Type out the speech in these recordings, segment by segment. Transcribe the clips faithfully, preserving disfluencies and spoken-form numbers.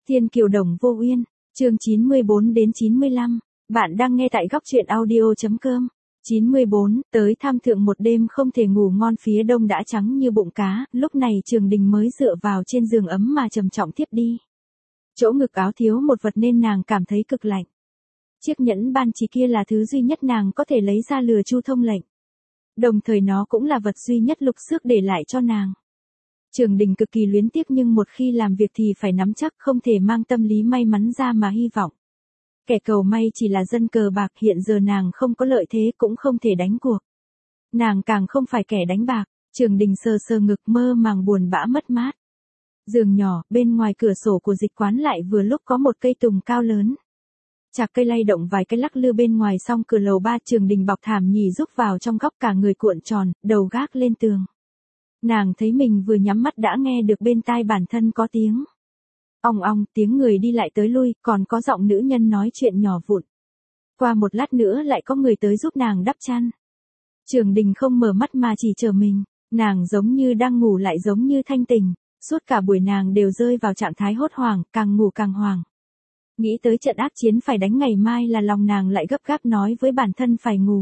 Thiên Kiều Đồng Vô Uyên, chương chín mươi bốn đến chín mươi lăm. Bạn đang nghe tại góc truyện audio chấm com. chín mươi bốn, tới tham thượng một đêm không thể ngủ ngon, phía đông đã trắng như bụng cá, lúc này Trường Đình mới dựa vào trên giường ấm mà trầm trọng tiếp đi. Chỗ ngực áo thiếu một vật nên nàng cảm thấy cực lạnh. Chiếc nhẫn ban chỉ kia là thứ duy nhất nàng có thể lấy ra lừa Chu Thông Lệnh. Đồng thời nó cũng là vật duy nhất Lục Xước để lại cho nàng. Trường Đình cực kỳ luyến tiếc nhưng một khi làm việc thì phải nắm chắc, không thể mang tâm lý may mắn ra mà hy vọng. Kẻ cầu may chỉ là dân cờ bạc, hiện giờ nàng không có lợi thế cũng không thể đánh cuộc. Nàng càng không phải kẻ đánh bạc. Trường Đình sờ sờ ngực, mơ màng buồn bã mất mát. Giường nhỏ, bên ngoài cửa sổ của dịch quán lại vừa lúc có một cây tùng cao lớn. Chạc cây lay động vài cái lắc lư bên ngoài song cửa lầu ba. Trường Đình bọc thảm nhì rúc vào trong góc, cả người cuộn tròn, đầu gác lên tường. Nàng thấy mình vừa nhắm mắt đã nghe được bên tai bản thân có tiếng ong ong, tiếng người đi lại tới lui, còn có giọng nữ nhân nói chuyện nhỏ vụn. Qua một lát nữa lại có người tới giúp nàng đắp chăn. Trường Đình không mở mắt mà chỉ chờ mình, nàng giống như đang ngủ lại giống như thanh tỉnh, suốt cả buổi nàng đều rơi vào trạng thái hốt hoảng, càng ngủ càng hoảng. Nghĩ tới trận ác chiến phải đánh ngày mai là lòng nàng lại gấp gáp nói với bản thân phải ngủ.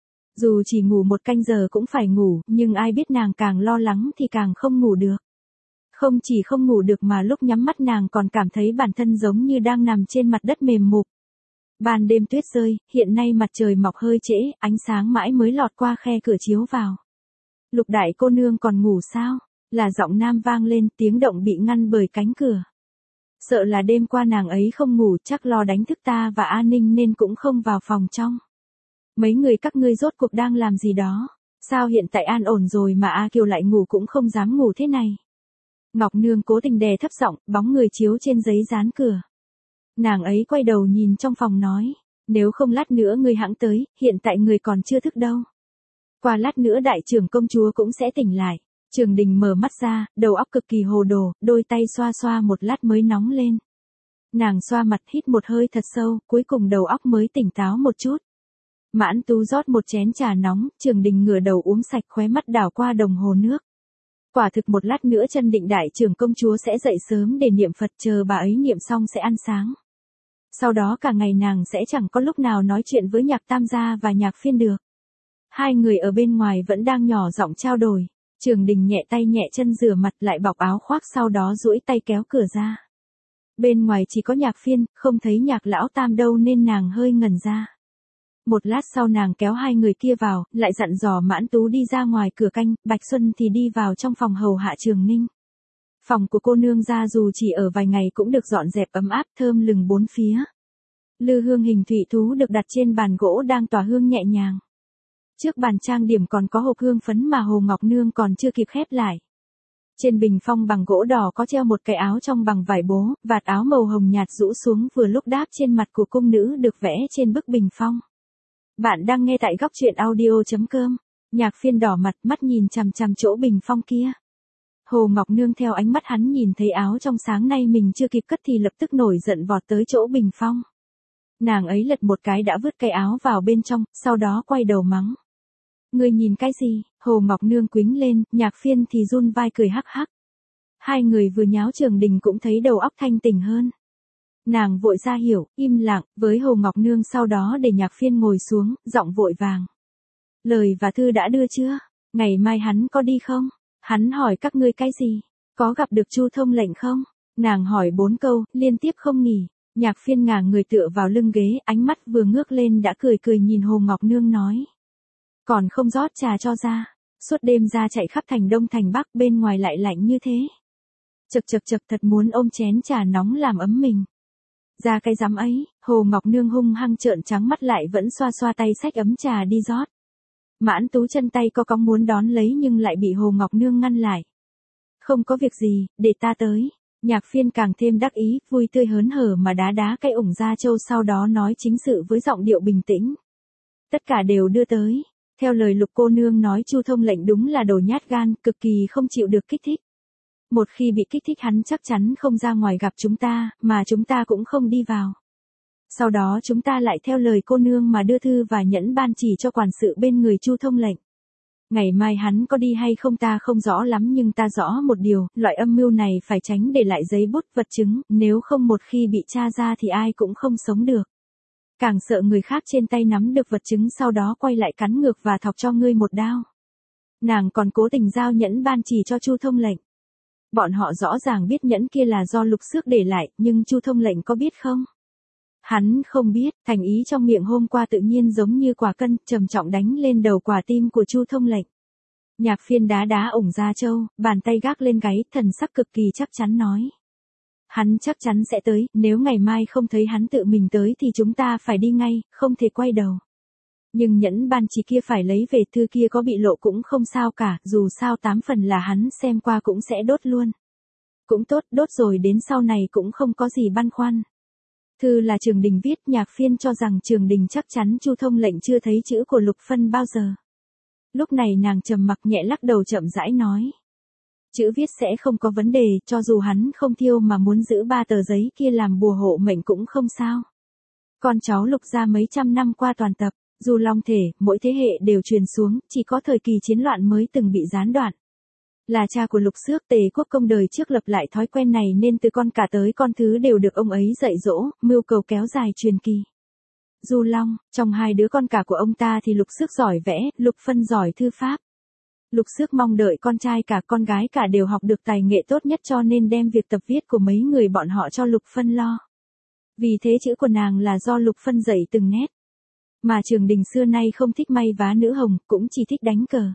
Dù chỉ ngủ một canh giờ cũng phải ngủ, nhưng ai biết nàng càng lo lắng thì càng không ngủ được. Không chỉ không ngủ được mà lúc nhắm mắt nàng còn cảm thấy bản thân giống như đang nằm trên mặt đất mềm mục. Ban đêm tuyết rơi, hiện nay mặt trời mọc hơi trễ, ánh sáng mãi mới lọt qua khe cửa chiếu vào. Lục đại cô nương còn ngủ sao? Là giọng nam vang lên, tiếng động bị ngăn bởi cánh cửa. Sợ là đêm qua nàng ấy không ngủ, chắc lo đánh thức ta và A Ninh nên cũng không vào phòng trong. Mấy người các ngươi rốt cuộc đang làm gì đó? Sao hiện tại an ổn rồi mà A Kiều lại ngủ cũng không dám ngủ thế này? Ngọc Nương cố tình đè thấp giọng, bóng người chiếu trên giấy dán cửa. Nàng ấy quay đầu nhìn trong phòng nói, nếu không lát nữa ngươi hãng tới, hiện tại người còn chưa thức đâu. Qua lát nữa đại trưởng công chúa cũng sẽ tỉnh lại. Trường Đình mở mắt ra, đầu óc cực kỳ hồ đồ, đôi tay xoa xoa một lát mới nóng lên. Nàng xoa mặt, hít một hơi thật sâu, cuối cùng đầu óc mới tỉnh táo một chút. Mãn Tú rót một chén trà nóng, Trường Đình ngửa đầu uống sạch, khóe mắt đảo qua đồng hồ nước. Quả thực một lát nữa Chân Định đại trưởng công chúa sẽ dậy sớm để niệm Phật, chờ bà ấy niệm xong sẽ ăn sáng. Sau đó cả ngày nàng sẽ chẳng có lúc nào nói chuyện với Nhạc Tam gia và Nhạc Phiên được. Hai người ở bên ngoài vẫn đang nhỏ giọng trao đổi. Trường Đình nhẹ tay nhẹ chân rửa mặt lại bọc áo khoác, sau đó duỗi tay kéo cửa ra. Bên ngoài chỉ có Nhạc Phiên, không thấy Nhạc Lão Tam đâu nên nàng hơi ngẩn ra. Một lát sau nàng kéo hai người kia vào, lại dặn dò Mãn Tú đi ra ngoài cửa canh, Bạch Xuân thì đi vào trong phòng hầu hạ Trường Ninh. Phòng của cô nương gia dù chỉ ở vài ngày cũng được dọn dẹp ấm áp, thơm lừng bốn phía. Lư hương hình thủy thú được đặt trên bàn gỗ đang tỏa hương nhẹ nhàng. Trước bàn trang điểm còn có hộp hương phấn mà Hồ Ngọc Nương còn chưa kịp khép lại. Trên bình phong bằng gỗ đỏ có treo một cái áo trong bằng vải bố, vạt áo màu hồng nhạt rũ xuống vừa lúc đáp trên mặt của cung nữ được vẽ trên bức bình phong. Bạn đang nghe tại góc truyện audio chấm com. Nhạc Phiên đỏ mặt, mắt nhìn chằm chằm chỗ bình phong kia. Hồ Ngọc Nương theo ánh mắt hắn nhìn thấy áo trong sáng nay mình chưa kịp cất thì lập tức nổi giận vọt tới chỗ bình phong. Nàng ấy lật một cái đã vứt cái áo vào bên trong, sau đó quay đầu mắng. Ngươi nhìn cái gì? Hồ Ngọc Nương quýnh lên, Nhạc Phiên thì run vai cười hắc hắc. Hai người vừa nháo Trường Đình cũng thấy đầu óc thanh tỉnh hơn. Nàng vội ra hiểu, im lặng, với Hồ Ngọc Nương sau đó để Nhạc Phiên ngồi xuống, giọng vội vàng. Lời và thư đã đưa chưa? Ngày mai hắn có đi không? Hắn hỏi các ngươi cái gì? Có gặp được Chu Thông Lệnh không? Nàng hỏi bốn câu, liên tiếp không nghỉ. Nhạc Phiên ngả người tựa vào lưng ghế, ánh mắt vừa ngước lên đã cười cười nhìn Hồ Ngọc Nương nói. Còn không rót trà cho ra. Suốt đêm ra chạy khắp thành Đông thành Bắc, bên ngoài lại lạnh như thế. Chật chật chật, thật muốn ôm chén trà nóng làm ấm mình. Ra cái dám ấy, Hồ Ngọc Nương hung hăng trợn trắng mắt lại vẫn xoa xoa tay xách ấm trà đi rót. Mãn Tú chân tay co cong muốn đón lấy nhưng lại bị Hồ Ngọc Nương ngăn lại. Không có việc gì, để ta tới. Nhạc Phiên càng thêm đắc ý, vui tươi hớn hở mà đá đá cái ủng da trâu, sau đó nói chính sự với giọng điệu bình tĩnh. Tất cả đều đưa tới. Theo lời Lục cô nương nói, Chu Thông Lệnh đúng là đồ nhát gan, cực kỳ không chịu được kích thích. Một khi bị kích thích hắn chắc chắn không ra ngoài gặp chúng ta, mà chúng ta cũng không đi vào. Sau đó chúng ta lại theo lời cô nương mà đưa thư và nhẫn ban chỉ cho quản sự bên người Chu Thông Lệnh. Ngày mai hắn có đi hay không ta không rõ lắm nhưng ta rõ một điều, loại âm mưu này phải tránh để lại giấy bút vật chứng, nếu không một khi bị tra ra thì ai cũng không sống được. Càng sợ người khác trên tay nắm được vật chứng sau đó quay lại cắn ngược và thọc cho ngươi một đao. Nàng còn cố tình giao nhẫn ban chỉ cho Chu Thông Lệnh. Bọn họ rõ ràng biết nhẫn kia là do Lục Xước để lại, nhưng Chu Thông Lệnh có biết không? Hắn không biết, thành ý trong miệng hôm qua tự nhiên giống như quả cân, trầm trọng đánh lên đầu quả tim của Chu Thông Lệnh. Nhạc Phiên đá đá ổng Gia Châu, bàn tay gác lên gáy, thần sắc cực kỳ chắc chắn nói. Hắn chắc chắn sẽ tới, nếu ngày mai không thấy hắn tự mình tới thì chúng ta phải đi ngay, không thể quay đầu. Nhưng nhẫn ban chỉ kia phải lấy về, thư kia có bị lộ cũng không sao cả, dù sao tám phần là hắn xem qua cũng sẽ đốt luôn. Cũng tốt, đốt rồi đến sau này cũng không có gì băn khoăn. Thư là Trường Đình viết, Nhạc Phiên cho rằng Trường Đình chắc chắn Chu Thông Lệnh chưa thấy chữ của Lục Phân bao giờ. Lúc này nàng trầm mặc nhẹ lắc đầu chậm rãi nói. Chữ viết sẽ không có vấn đề, cho dù hắn không thiêu mà muốn giữ ba tờ giấy kia làm bùa hộ mệnh cũng không sao. Con cháu Lục gia mấy trăm năm qua toàn tập, dù long thể, mỗi thế hệ đều truyền xuống, chỉ có thời kỳ chiến loạn mới từng bị gián đoạn. Là cha của Lục Xước, Tề Quốc Công đời trước lập lại thói quen này nên từ con cả tới con thứ đều được ông ấy dạy dỗ, mưu cầu kéo dài truyền kỳ. Du Long, trong hai đứa con cả của ông ta thì Lục Xước giỏi vẽ, Lục Phân giỏi thư pháp. Lục Xước mong đợi con trai cả con gái cả đều học được tài nghệ tốt nhất cho nên đem việc tập viết của mấy người bọn họ cho Lục Phân lo. Vì thế chữ của nàng là do Lục Phân dạy từng nét. Mà Trường Đình xưa nay không thích may vá nữ hồng, cũng chỉ thích đánh cờ.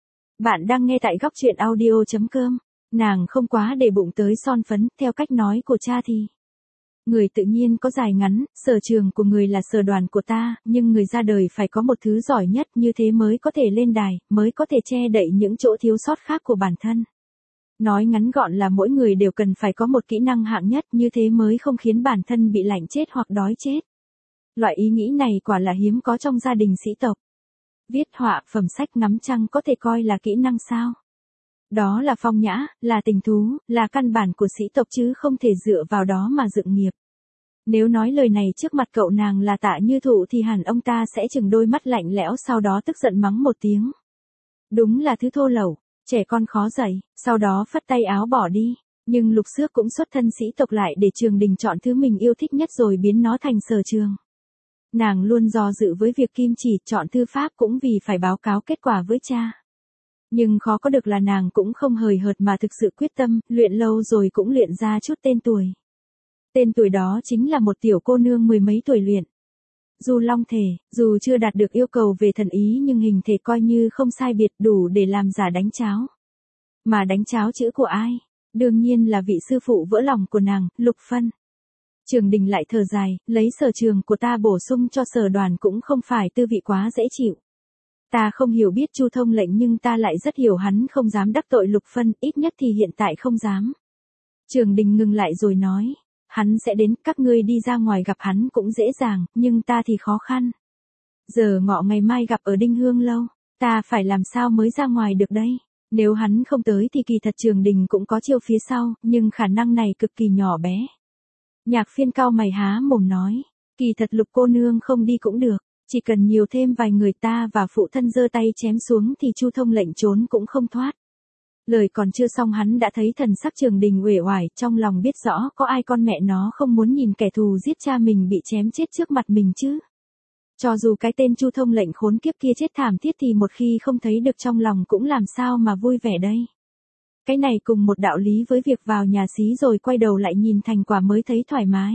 Bạn đang nghe tại góc truyện audio chấm com. Nàng không quá để bụng tới son phấn, theo cách nói của cha thì. Người tự nhiên có dài ngắn, sở trường của người là sở đoàn của ta, nhưng người ra đời phải có một thứ giỏi nhất, như thế mới có thể lên đài, mới có thể che đậy những chỗ thiếu sót khác của bản thân. Nói ngắn gọn là mỗi người đều cần phải có một kỹ năng hạng nhất, như thế mới không khiến bản thân bị lạnh chết hoặc đói chết. Loại ý nghĩ này quả là hiếm có trong gia đình sĩ tộc. Viết họa, phẩm sách, ngắm trăng có thể coi là kỹ năng sao? Đó là phong nhã, là tình thú, là căn bản của sĩ tộc chứ không thể dựa vào đó mà dựng nghiệp. Nếu nói lời này trước mặt cậu nàng là Tạ Như Thụ thì hẳn ông ta sẽ chừng đôi mắt lạnh lẽo sau đó tức giận mắng một tiếng. Đúng là thứ thô lẩu, trẻ con khó dạy, sau đó phất tay áo bỏ đi. Nhưng Lục Xước cũng xuất thân sĩ tộc lại để Trường Đình chọn thứ mình yêu thích nhất rồi biến nó thành sở trường. Nàng luôn do dự với việc kim chỉ chọn thư pháp cũng vì phải báo cáo kết quả với cha. Nhưng khó có được là nàng cũng không hời hợt mà thực sự quyết tâm, luyện lâu rồi cũng luyện ra chút tên tuổi. Tên tuổi đó chính là một tiểu cô nương mười mấy tuổi luyện. Dù long thể, dù chưa đạt được yêu cầu về thần ý nhưng hình thể coi như không sai biệt đủ để làm giả đánh cháo. Mà đánh cháo chữ của ai? Đương nhiên là vị sư phụ vỡ lòng của nàng, Lục Phân. Trường Đình lại thở dài, lấy sở trường của ta bổ sung cho sở đoàn cũng không phải tư vị quá dễ chịu. Ta không hiểu biết Chu Thông Lệnh nhưng ta lại rất hiểu hắn không dám đắc tội Lục Phân, ít nhất thì hiện tại không dám. Trường Đình ngừng lại rồi nói, hắn sẽ đến, các ngươi đi ra ngoài gặp hắn cũng dễ dàng, nhưng ta thì khó khăn. Giờ ngọ ngày mai gặp ở Đinh Hương Lâu, ta phải làm sao mới ra ngoài được đây? Nếu hắn không tới thì kỳ thật Trường Đình cũng có chiêu phía sau, nhưng khả năng này cực kỳ nhỏ bé. Nhạc Phiên cau mày há mồm nói, kỳ thật Lục cô nương không đi cũng được, chỉ cần nhiều thêm vài người ta và phụ thân giơ tay chém xuống thì Chu Thông Lệnh trốn cũng không thoát. Lời còn chưa xong hắn đã thấy thần sắc Trường Đình uể oải, trong lòng biết rõ có ai con mẹ nó không muốn nhìn kẻ thù giết cha mình bị chém chết trước mặt mình chứ. Cho dù cái tên Chu Thông Lệnh khốn kiếp kia chết thảm thiết thì một khi không thấy được trong lòng cũng làm sao mà vui vẻ đây. Cái này cùng một đạo lý với việc vào nhà xí rồi quay đầu lại nhìn thành quả mới thấy thoải mái.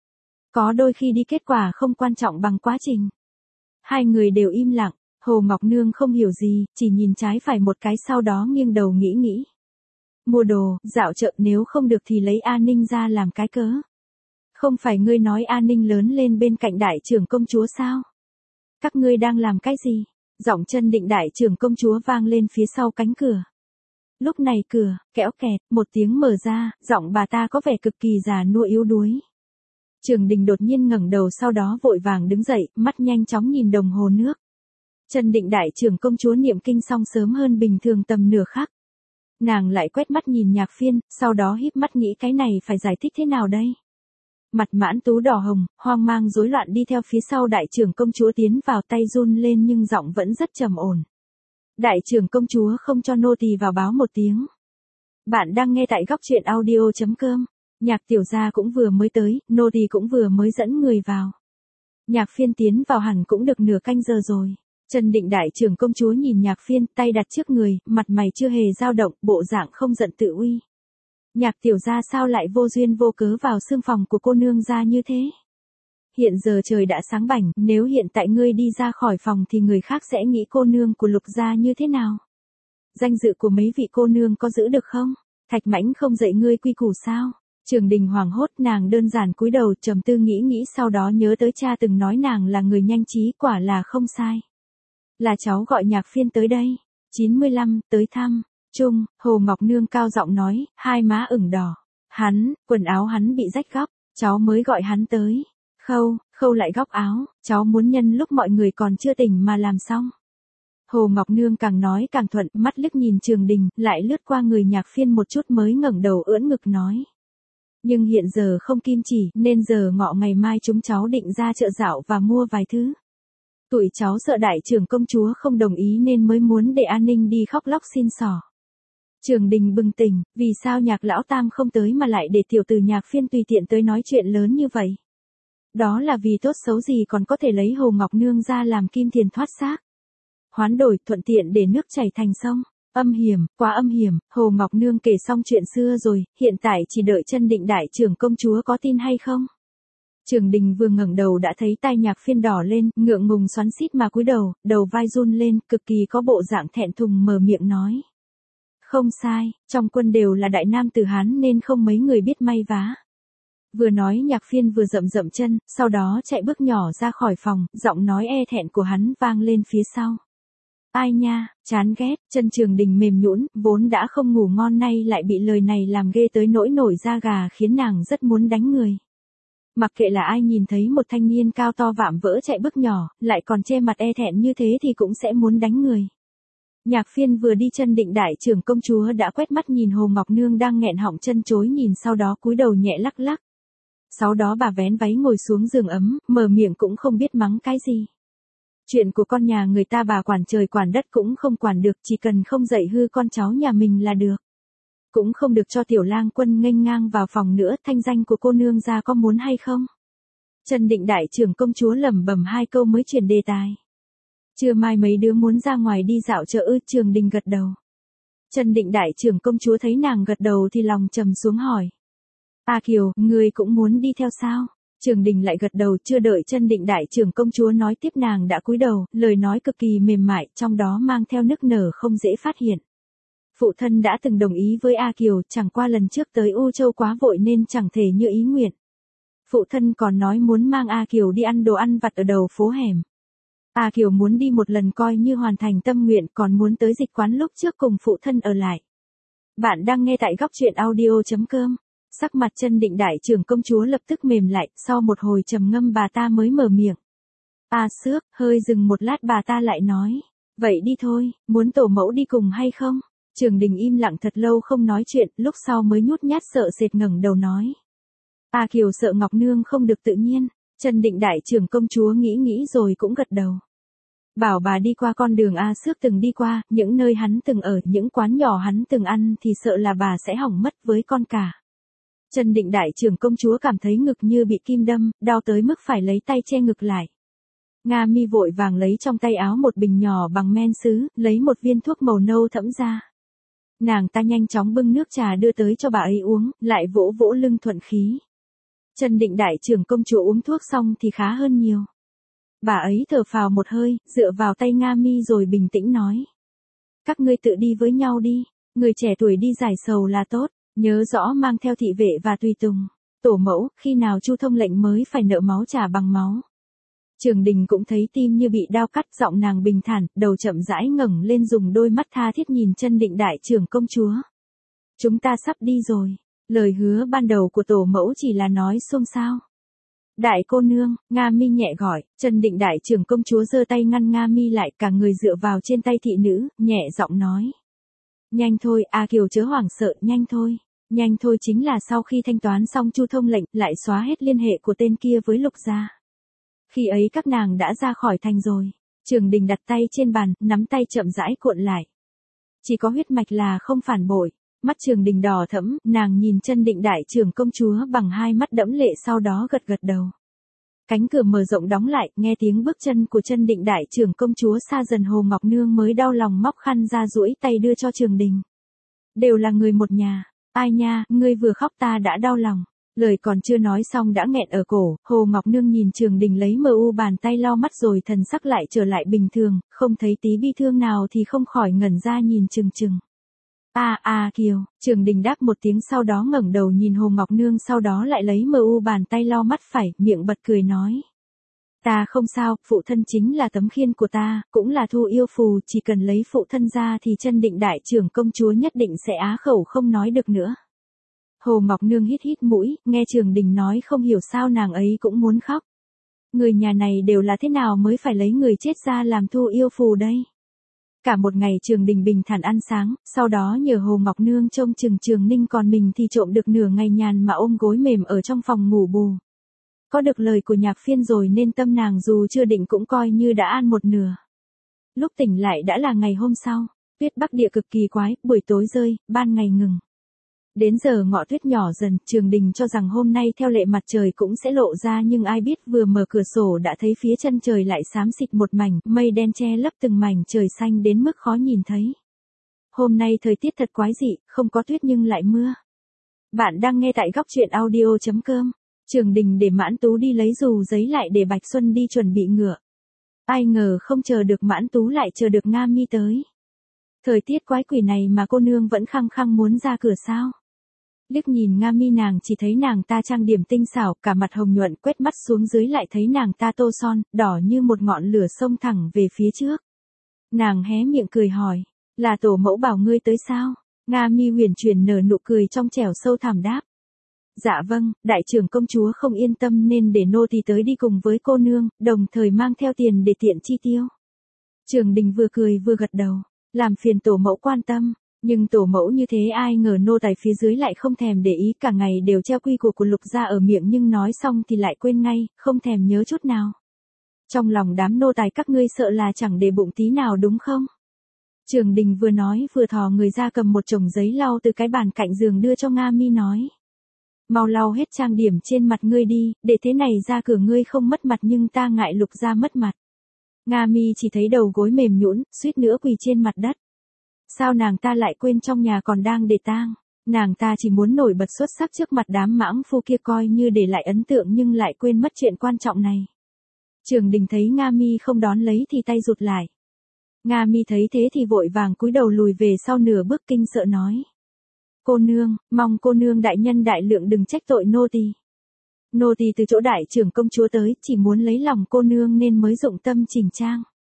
Có đôi khi đi kết quả không quan trọng bằng quá trình. Hai người đều im lặng, Hồ Ngọc Nương không hiểu gì, chỉ nhìn trái phải một cái sau đó nghiêng đầu nghĩ nghĩ. Mua đồ, dạo chợ nếu không được thì lấy A Ninh ra làm cái cớ. Không phải ngươi nói A Ninh lớn lên bên cạnh đại trưởng công chúa sao? Các ngươi đang làm cái gì? Giọng Chân Định đại trưởng công chúa vang lên phía sau cánh cửa. Lúc này cửa, kẽo kẹt, một tiếng mở ra, giọng bà ta có vẻ cực kỳ già nua yếu đuối. Trường Đình đột nhiên ngẩng đầu sau đó vội vàng đứng dậy, mắt nhanh chóng nhìn đồng hồ nước. Chân Định đại trưởng công chúa niệm kinh xong sớm hơn bình thường tầm nửa khắc. Nàng lại quét mắt nhìn Nhạc Phiên, sau đó híp mắt nghĩ cái này phải giải thích thế nào đây? Mặt Mãn Tú đỏ hồng, hoang mang rối loạn đi theo phía sau đại trưởng công chúa tiến vào, tay run lên nhưng giọng vẫn rất trầm ổn. Đại trưởng công chúa không cho nô tỳ vào báo một tiếng. Bạn đang nghe tại góc truyện audio.com. Nhạc tiểu gia cũng vừa mới tới, nô tỳ cũng vừa mới dẫn người vào. Nhạc Phiên tiến vào hẳn cũng được nửa canh giờ rồi. Trần Định đại trưởng công chúa nhìn Nhạc Phiên, tay đặt trước người, mặt mày chưa hề dao động, bộ dạng không giận tự uy. Nhạc tiểu gia sao lại vô duyên vô cớ vào xương phòng của cô nương gia như thế? Hiện giờ trời đã sáng bảnh, nếu hiện tại ngươi đi ra khỏi phòng thì người khác sẽ nghĩ cô nương của Lục gia như thế nào? Danh dự của mấy vị cô nương có giữ được không? Thạch Mãnh không dạy ngươi quy củ sao? Trường Đình hoảng hốt, nàng đơn giản cúi đầu trầm tư nghĩ nghĩ, sau đó nhớ tới cha từng nói nàng là người nhanh trí, quả là không sai. Là cháu gọi Nhạc Phiên tới đây. chín mươi lăm, tới thăm. Trung, Hồ Ngọc Nương cao giọng nói, hai má ửng đỏ. Hắn, quần áo hắn bị rách góc, cháu mới gọi hắn tới. Khâu, khâu lại góc áo, cháu muốn nhân lúc mọi người còn chưa tỉnh mà làm xong. Hồ Ngọc Nương càng nói càng thuận, mắt liếc nhìn Trường Đình, lại lướt qua người Nhạc Phiên một chút mới ngẩng đầu ưỡn ngực nói. Nhưng hiện giờ không kim chỉ, nên giờ ngọ ngày mai chúng cháu định ra chợ dạo và mua vài thứ. Tụi cháu sợ đại trưởng công chúa không đồng ý nên mới muốn để An Ninh đi khóc lóc xin xỏ. Trường Đình bừng tỉnh, vì sao Nhạc lão tam không tới mà lại để tiểu tử Nhạc Phiên tùy tiện tới nói chuyện lớn như vậy? Đó là vì tốt xấu gì còn có thể lấy Hồ Ngọc Nương ra làm kim tiền thoát xác. Hoán đổi, thuận tiện để nước chảy thành sông. Âm hiểm, quá âm hiểm. Hồ Ngọc Nương kể xong chuyện xưa rồi, hiện tại chỉ đợi Trần Định đại trưởng công chúa có tin hay không. Trường Đình vừa ngẩng đầu đã thấy tai Nhạc Phiên đỏ lên, ngượng ngùng xoắn xít mà cúi đầu, đầu vai run lên, cực kỳ có bộ dạng thẹn thùng mở miệng nói. Không sai, trong quân đều là đại nam tử Hán nên không mấy người biết may vá. Vừa nói Nhạc Phiên vừa rậm rậm chân, sau đó chạy bước nhỏ ra khỏi phòng, giọng nói e thẹn của hắn vang lên phía sau. Ai nha, chán ghét, chân Trường Đình mềm nhũn, vốn đã không ngủ ngon nay lại bị lời này làm ghê tới nỗi nổi da gà khiến nàng rất muốn đánh người. Mặc kệ là ai nhìn thấy một thanh niên cao to vạm vỡ chạy bước nhỏ, lại còn che mặt e thẹn như thế thì cũng sẽ muốn đánh người. Nhạc Phiên vừa đi Trần Định đại trưởng công chúa đã quét mắt nhìn Hồ Ngọc Nương đang nghẹn họng chân chối nhìn, sau đó cúi đầu nhẹ lắc lắc. Sau đó bà vén váy ngồi xuống giường ấm, mở miệng cũng không biết mắng cái gì. Chuyện của con nhà người ta bà quản trời quản đất cũng không quản được, chỉ cần không dạy hư con cháu nhà mình là được. Cũng không được cho Tiểu Lang Quân nghênh ngang vào phòng nữa, thanh danh của cô nương gia có muốn hay không? Trần Định đại trưởng công chúa lẩm bẩm hai câu mới chuyển đề tài. Trưa mai mấy đứa muốn ra ngoài đi dạo chợ ư? Trường Đình gật đầu. Trần Định đại trưởng công chúa thấy nàng gật đầu thì lòng trầm xuống hỏi. A Kiều, ngươi cũng muốn đi theo sao? Trường Đình lại gật đầu, chưa đợi Trần Định đại trưởng công chúa nói tiếp nàng đã cúi đầu, lời nói cực kỳ mềm mại, trong đó mang theo nức nở không dễ phát hiện. Phụ thân đã từng đồng ý với A Kiều, chẳng qua lần trước tới U Châu quá vội nên chẳng thể như ý nguyện. Phụ thân còn nói muốn mang A Kiều đi ăn đồ ăn vặt ở đầu phố hẻm. A Kiều muốn đi một lần coi như hoàn thành tâm nguyện, còn muốn tới dịch quán lúc trước cùng phụ thân ở lại. Bạn đang nghe tại góc truyện audio.com. Sắc mặt Trần Định đại trưởng công chúa lập tức mềm lại, sau một hồi trầm ngâm bà ta mới mở miệng. A Xước, hơi dừng một lát bà ta lại nói. Vậy đi thôi, muốn tổ mẫu đi cùng hay không? Trường Đình im lặng thật lâu không nói chuyện, lúc sau mới nhút nhát sợ sệt ngẩng đầu nói. A Kiều sợ Ngọc Nương không được tự nhiên. Trần Định đại trưởng công chúa nghĩ nghĩ rồi cũng gật đầu. Bảo bà đi qua con đường A Xước từng đi qua, những nơi hắn từng ở, những quán nhỏ hắn từng ăn thì sợ là bà sẽ hỏng mất với con cả. Trần Định đại trưởng công chúa cảm thấy ngực như bị kim đâm, đau tới mức phải lấy tay che ngực lại. Nga Mi vội vàng lấy trong tay áo một bình nhỏ bằng men sứ, lấy một viên thuốc màu nâu thẫm ra. Nàng ta nhanh chóng bưng nước trà đưa tới cho bà ấy uống, lại vỗ vỗ lưng thuận khí. Trần Định đại trưởng công chúa uống thuốc xong thì khá hơn nhiều. Bà ấy thở phào một hơi, dựa vào tay Nga Mi rồi bình tĩnh nói. Các ngươi tự đi với nhau đi, người trẻ tuổi đi giải sầu là tốt, nhớ rõ mang theo thị vệ và tùy tùng. Tổ mẫu, khi nào Chu Thông lệnh mới phải nợ máu trả bằng máu. Trường Đình cũng thấy tim như bị đao cắt, giọng nàng bình thản, đầu chậm rãi ngẩng lên dùng đôi mắt tha thiết nhìn Trần Định đại trưởng công chúa. Chúng ta sắp đi rồi, lời hứa ban đầu của tổ mẫu chỉ là nói xôn xao. Đại cô nương, Nga Mi nhẹ gọi, Trần Định đại trưởng công chúa giơ tay ngăn Nga Mi lại, cả người dựa vào trên tay thị nữ, nhẹ giọng nói. Nhanh thôi, A Kiều chớ hoảng sợ, nhanh thôi. Nhanh thôi chính là sau khi thanh toán xong Chu Thông lệnh, lại xóa hết liên hệ của tên kia với Lục gia. Khi ấy các nàng đã ra khỏi thành rồi. Trường Đình đặt tay trên bàn, nắm tay chậm rãi cuộn lại. Chỉ có huyết mạch là không phản bội. Mắt Trường Đình đỏ thẫm, nàng nhìn Chân Định đại trưởng công chúa bằng hai mắt đẫm lệ sau đó gật gật đầu. Cánh cửa mở rộng đóng lại, nghe tiếng bước chân của Chân Định đại trưởng công chúa xa dần, Hồ Ngọc Nương mới đau lòng móc khăn ra duỗi tay đưa cho Trường Đình. Đều là người một nhà. Ai nha, ngươi vừa khóc ta đã đau lòng. Lời còn chưa nói xong đã nghẹn ở cổ, Hồ Ngọc Nương nhìn Trường Đình lấy mờ u bàn tay lau mắt rồi thần sắc lại trở lại bình thường, không thấy tí bi thương nào thì không khỏi ngẩn ra nhìn chừng chừng. A a Kiều, Trường Đình đáp một tiếng sau đó ngẩng đầu nhìn Hồ Ngọc Nương sau đó lại lấy mờ u bàn tay lau mắt phải, miệng bật cười nói. Ta không sao, phụ thân chính là tấm khiên của ta, cũng là thu yêu phù, chỉ cần lấy phụ thân ra thì Chân Định đại trưởng công chúa nhất định sẽ á khẩu không nói được nữa. Hồ Ngọc Nương hít hít mũi, nghe Trường Đình nói không hiểu sao nàng ấy cũng muốn khóc. Người nhà này đều là thế nào mới phải lấy người chết ra làm thu yêu phù đây? Cả một ngày Trường Đình bình thản ăn sáng, sau đó nhờ Hồ Ngọc Nương trông chừng Trường Ninh, còn mình thì trộm được nửa ngày nhàn mà ôm gối mềm ở trong phòng ngủ bù. Có được lời của Nhạc Phiên rồi nên tâm nàng dù chưa định cũng coi như đã an một nửa. Lúc tỉnh lại đã là ngày hôm sau, tuyết Bắc Địa cực kỳ quái, buổi tối rơi, ban ngày ngừng. Đến giờ ngọ tuyết nhỏ dần, Trường Đình cho rằng hôm nay theo lệ mặt trời cũng sẽ lộ ra, nhưng ai biết vừa mở cửa sổ đã thấy phía chân trời lại xám xịt một mảnh, mây đen che lấp từng mảnh trời xanh đến mức khó nhìn thấy. Hôm nay thời tiết thật quái dị, không có tuyết nhưng lại mưa. Bạn đang nghe tại góc truyện audio chấm com. Trường Đình để Mãn Tú đi lấy dù giấy lại để Bạch Xuân đi chuẩn bị ngựa. Ai ngờ không chờ được Mãn Tú lại chờ được Nga Mi tới. Thời tiết quái quỷ này mà cô nương vẫn khăng khăng muốn ra cửa sao? Liếc nhìn Nga Mi nàng chỉ thấy nàng ta trang điểm tinh xảo, cả mặt hồng nhuận, quét mắt xuống dưới lại thấy nàng ta tô son, đỏ như một ngọn lửa xông thẳng về phía trước. Nàng hé miệng cười hỏi, là tổ mẫu bảo ngươi tới sao? Nga Mi huyền chuyển nở nụ cười trong trẻo sâu thẳm đáp. Dạ vâng, đại trưởng công chúa không yên tâm nên để nô tỳ tới đi cùng với cô nương, đồng thời mang theo tiền để tiện chi tiêu. Trường Đình vừa cười vừa gật đầu, làm phiền tổ mẫu quan tâm. Nhưng tổ mẫu như thế ai ngờ nô tài phía dưới lại không thèm để ý, cả ngày đều treo quy củ của Lục gia ở miệng nhưng nói xong thì lại quên ngay, không thèm nhớ chút nào. Trong lòng đám nô tài các ngươi sợ là chẳng để bụng tí nào đúng không? Trường Đình vừa nói vừa thò người ra cầm một chồng giấy lau từ cái bàn cạnh giường đưa cho Nga Mi nói. Mau lau hết trang điểm trên mặt ngươi đi, để thế này ra cửa ngươi không mất mặt nhưng ta ngại Lục gia mất mặt. Nga Mi chỉ thấy đầu gối mềm nhũn, suýt nữa quỳ trên mặt đất. Sao nàng ta lại quên trong nhà còn đang để tang? Nàng ta chỉ muốn nổi bật xuất sắc trước mặt đám mãng phu kia coi như để lại ấn tượng nhưng lại quên mất chuyện quan trọng này. Trường Đình thấy Nga Mi không đón lấy thì tay rụt lại. Nga Mi thấy thế thì vội vàng cúi đầu lùi về sau nửa bước kinh sợ nói. Cô nương, mong cô nương đại nhân đại lượng đừng trách tội nô tỳ. Nô tỳ từ chỗ đại trưởng công chúa tới chỉ muốn lấy lòng cô nương nên mới dụng tâm chỉnh trang.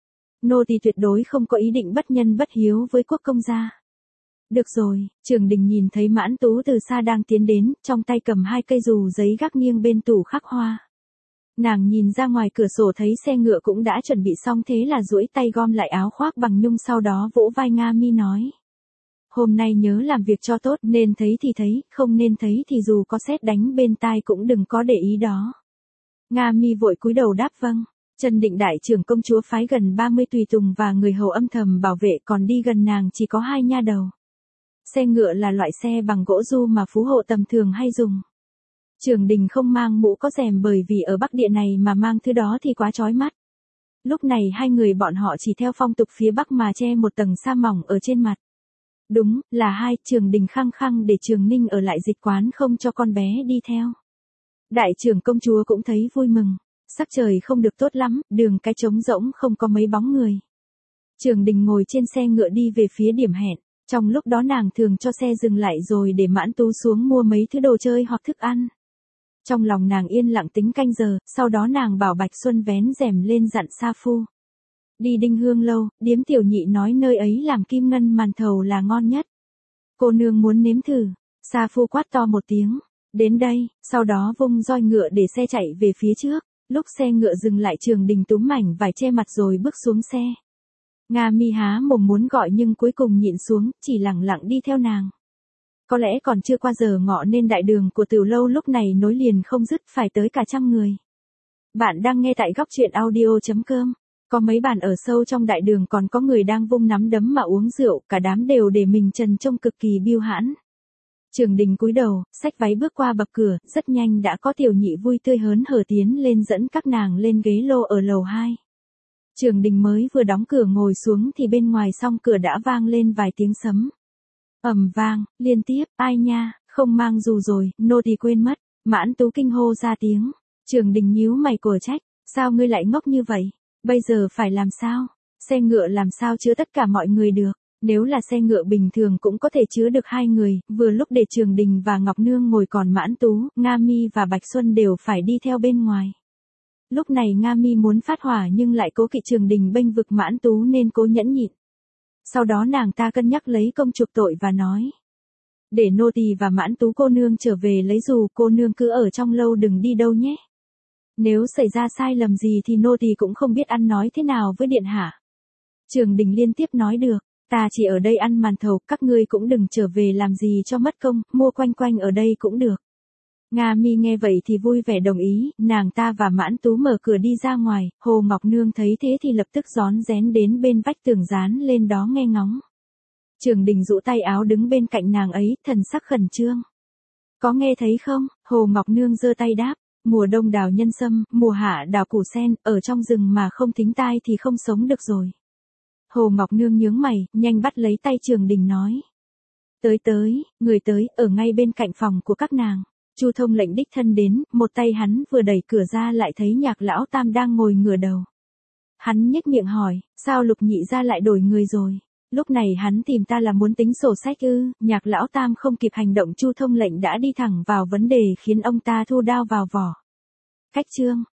Nô tỳ tuyệt đối không có ý định bất nhân bất hiếu với quốc công gia. Được rồi, Trường Đình nhìn thấy Mãn Tú từ xa đang tiến đến, trong tay cầm hai cây dù giấy gác nghiêng bên tủ khắc hoa. Nàng nhìn ra ngoài cửa sổ thấy xe ngựa cũng đã chuẩn bị xong thế là duỗi tay gom lại áo khoác bằng nhung sau đó vỗ vai Nga Mi nói. Hôm nay nhớ làm việc cho tốt, nên thấy thì thấy, không nên thấy thì dù có sét đánh bên tai cũng đừng có để ý đó. Nga Mi vội cúi đầu đáp vâng. Chân Định đại trưởng công chúa phái gần ba mươi tùy tùng và người hầu âm thầm bảo vệ, còn đi gần nàng chỉ có hai nha đầu. Xe ngựa là loại xe bằng gỗ du mà phú hộ tầm thường hay dùng. Trường Đình không mang mũ có rèm bởi vì ở Bắc Địa này mà mang thứ đó thì quá chói mắt. Lúc này hai người bọn họ chỉ theo phong tục phía Bắc mà che một tầng sa mỏng ở trên mặt. Đúng, là hai, Trường Đình khăng khăng để Trường Ninh ở lại dịch quán không cho con bé đi theo. Đại trưởng công chúa cũng thấy vui mừng. Sắc trời không được tốt lắm, đường cái trống rỗng không có mấy bóng người. Trường Đình ngồi trên xe ngựa đi về phía điểm hẹn, trong lúc đó nàng thường cho xe dừng lại rồi để Mãn Tú xuống mua mấy thứ đồ chơi hoặc thức ăn. Trong lòng nàng yên lặng tính canh giờ, sau đó nàng bảo Bạch Xuân vén rèm lên dặn Sa Phu. Đi Đinh Hương lâu, điếm tiểu nhị nói nơi ấy làm kim ngân màn thầu là ngon nhất. Cô nương muốn nếm thử, Sa Phu quát to một tiếng, đến đây, sau đó vung roi ngựa để xe chạy về phía trước. Lúc xe ngựa dừng lại Trường Đình túm mảnh vải che mặt rồi bước xuống xe. Nga Mi há mồm muốn gọi nhưng cuối cùng nhịn xuống, chỉ lặng lặng đi theo nàng. Có lẽ còn chưa qua giờ ngọ nên đại đường của Tửu lâu lúc này nối liền không dứt phải tới cả trăm người. Bạn đang nghe tại góc truyện audio chấm com. Có mấy bàn ở sâu trong đại đường còn có người đang vung nắm đấm mà uống rượu, cả đám đều để mình trần trông cực kỳ biêu hãn. Trường Đình cúi đầu, xách váy bước qua bậc cửa, rất nhanh đã có tiểu nhị vui tươi hớn hở tiến lên dẫn các nàng lên ghế lô ở lầu hai. Trường Đình mới vừa đóng cửa ngồi xuống thì bên ngoài song cửa đã vang lên vài tiếng sấm. Ầm vang, liên tiếp, ai nha, không mang dù rồi, nô tỳ quên mất. Mãn Tú kinh hô ra tiếng. Trường Đình nhíu mày của trách, sao ngươi lại ngốc như vậy? Bây giờ phải làm sao? Xe ngựa làm sao chứa tất cả mọi người được? Nếu là xe ngựa bình thường cũng có thể chứa được hai người, vừa lúc để Trường Đình và Ngọc Nương ngồi còn Mãn Tú, Nga Mi và Bạch Xuân đều phải đi theo bên ngoài. Lúc này Nga Mi muốn phát hỏa nhưng lại cố kỵ Trường Đình bênh vực Mãn Tú nên cố nhẫn nhịn. Sau đó nàng ta cân nhắc lấy công chuộc tội và nói. Để nô tỳ và Mãn Tú cô nương trở về lấy dù, cô nương cứ ở trong lâu đừng đi đâu nhé. Nếu xảy ra sai lầm gì thì nô tỳ cũng không biết ăn nói thế nào với điện hạ. Trường Đình liên tiếp nói được, ta chỉ ở đây ăn màn thầu, các ngươi cũng đừng trở về làm gì cho mất công, mua quanh quanh ở đây cũng được. Nga Mi nghe vậy thì vui vẻ đồng ý, nàng ta và Mãn Tú mở cửa đi ra ngoài, Hồ Ngọc Nương thấy thế thì lập tức rón rén đến bên vách tường dán lên đó nghe ngóng. Trường Đình giũ tay áo đứng bên cạnh nàng ấy, thần sắc khẩn trương. Có nghe thấy không? Hồ Ngọc Nương giơ tay đáp, mùa đông đào nhân sâm, mùa hạ đào củ sen, ở trong rừng mà không thính tai thì không sống được rồi. Hồ Ngọc Nương nhướng mày, nhanh bắt lấy tay Trường Đình nói. Tới tới, người tới, ở ngay bên cạnh phòng của các nàng. Chu Thông lệnh đích thân đến, một tay hắn vừa đẩy cửa ra lại thấy Nhạc lão tam đang ngồi ngửa đầu. Hắn nhếch miệng hỏi, sao Lục nhị gia lại đổi người rồi? Lúc này hắn tìm ta là muốn tính sổ sách ư? Nhạc lão tam không kịp hành động, Chu Thông lệnh đã đi thẳng vào vấn đề khiến ông ta thu đao vào vỏ. Cách chương